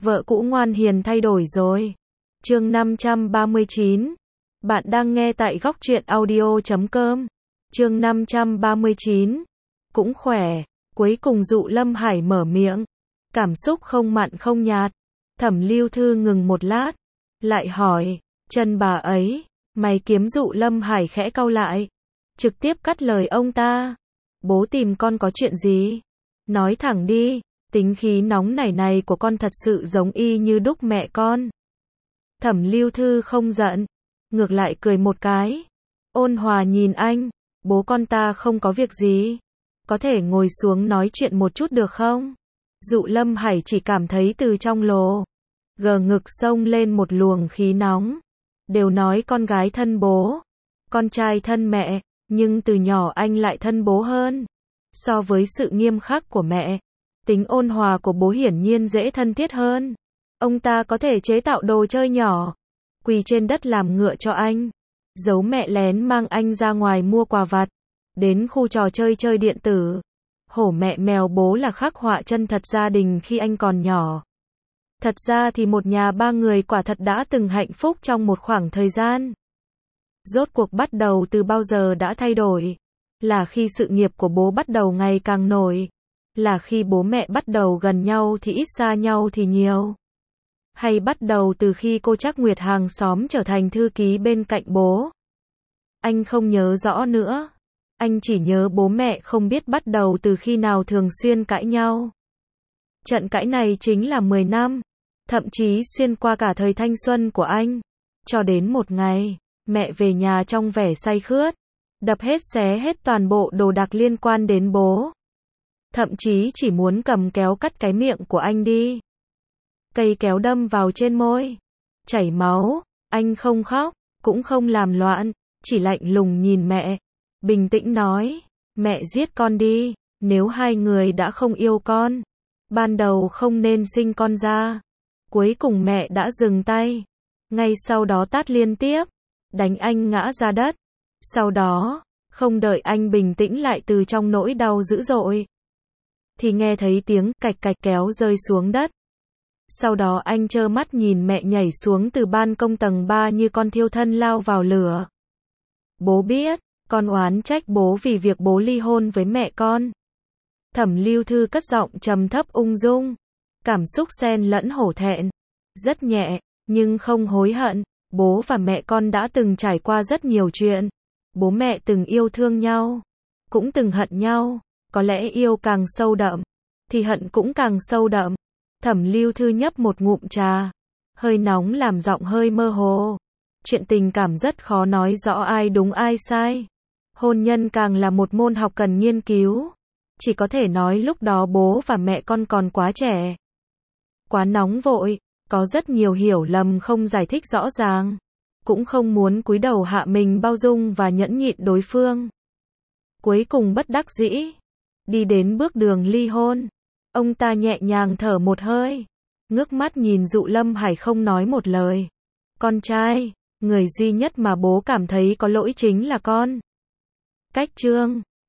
Vợ cũ ngoan hiền thay đổi rồi. Chương 539. Bạn đang nghe tại góc truyện audio.com. Chương 539. Cũng khỏe. Cuối cùng Dụ Lâm Hải mở miệng. Cảm xúc không mặn không nhạt. Thẩm Lưu Thư ngừng một lát. Lại hỏi. Chân bà ấy. Mày kiếm Dụ Lâm Hải khẽ cau lại. Trực tiếp cắt lời ông ta. Bố tìm con có chuyện gì? Nói thẳng đi. Tính khí nóng nảy này của con thật sự giống y như đúc mẹ con. Thẩm Lưu Thư không giận. Ngược lại cười một cái. Ôn hòa nhìn anh. Bố con ta không có việc gì. Có thể ngồi xuống nói chuyện một chút được không? Dụ Lâm Hải chỉ cảm thấy từ trong lồ gờ ngực xông lên một luồng khí nóng. Đều nói con gái thân bố, con trai thân mẹ, nhưng từ nhỏ anh lại thân bố hơn. So với sự nghiêm khắc của mẹ, tính ôn hòa của bố hiển nhiên dễ thân thiết hơn. Ông ta có thể chế tạo đồ chơi nhỏ, quỳ trên đất làm ngựa cho anh, giấu mẹ lén mang anh ra ngoài mua quà vặt, đến khu trò chơi chơi điện tử. Hổ mẹ mèo bố là khắc họa chân thật gia đình khi anh còn nhỏ. Thật ra thì một nhà ba người quả thật đã từng hạnh phúc trong một khoảng thời gian. Rốt cuộc bắt đầu từ bao giờ đã thay đổi? Là khi sự nghiệp của bố bắt đầu ngày càng nổi? Là khi bố mẹ bắt đầu gần nhau thì ít xa nhau thì nhiều? Hay bắt đầu từ khi cô Trác Nguyệt hàng xóm trở thành thư ký bên cạnh bố? Anh không nhớ rõ nữa. Anh chỉ nhớ bố mẹ không biết bắt đầu từ khi nào thường xuyên cãi nhau. Trận cãi này chính là 10 năm, thậm chí xuyên qua cả thời thanh xuân của anh. Cho đến một ngày, mẹ về nhà trong vẻ say khướt, đập hết xé hết toàn bộ đồ đạc liên quan đến bố. Thậm chí chỉ muốn cầm kéo cắt cái miệng của anh đi. Cây kéo đâm vào trên môi, chảy máu, anh không khóc, cũng không làm loạn, chỉ lạnh lùng nhìn mẹ, bình tĩnh nói, mẹ giết con đi, nếu hai người đã không yêu con, ban đầu không nên sinh con ra. Cuối cùng mẹ đã dừng tay, ngay sau đó tát liên tiếp, đánh anh ngã ra đất. Sau đó, không đợi anh bình tĩnh lại từ trong nỗi đau dữ dội, thì nghe thấy tiếng cạch cạch kéo rơi xuống đất. Sau đó anh trơ mắt nhìn mẹ nhảy xuống từ ban công tầng 3 như con thiêu thân lao vào lửa. Bố biết, con oán trách bố vì việc bố ly hôn với mẹ con. Thẩm Lưu Thư cất giọng trầm thấp ung dung, cảm xúc xen lẫn hổ thẹn, rất nhẹ, nhưng không hối hận. Bố và mẹ con đã từng trải qua rất nhiều chuyện. Bố mẹ từng yêu thương nhau, cũng từng hận nhau. Có lẽ yêu càng sâu đậm, thì hận cũng càng sâu đậm. Thẩm Lưu Thư nhấp một ngụm trà, hơi nóng làm giọng hơi mơ hồ. Chuyện tình cảm rất khó nói rõ ai đúng ai sai. Hôn nhân càng là một môn học cần nghiên cứu. Chỉ có thể nói lúc đó bố và mẹ con còn quá trẻ, quá nóng vội, có rất nhiều hiểu lầm không giải thích rõ ràng, cũng không muốn cúi đầu hạ mình bao dung và nhẫn nhịn đối phương. Cuối cùng bất đắc dĩ, đi đến bước đường ly hôn. Ông ta nhẹ nhàng thở một hơi, ngước mắt nhìn Dụ Lâm Hải không nói một lời. Con trai, người duy nhất mà bố cảm thấy có lỗi chính là con. Cách chương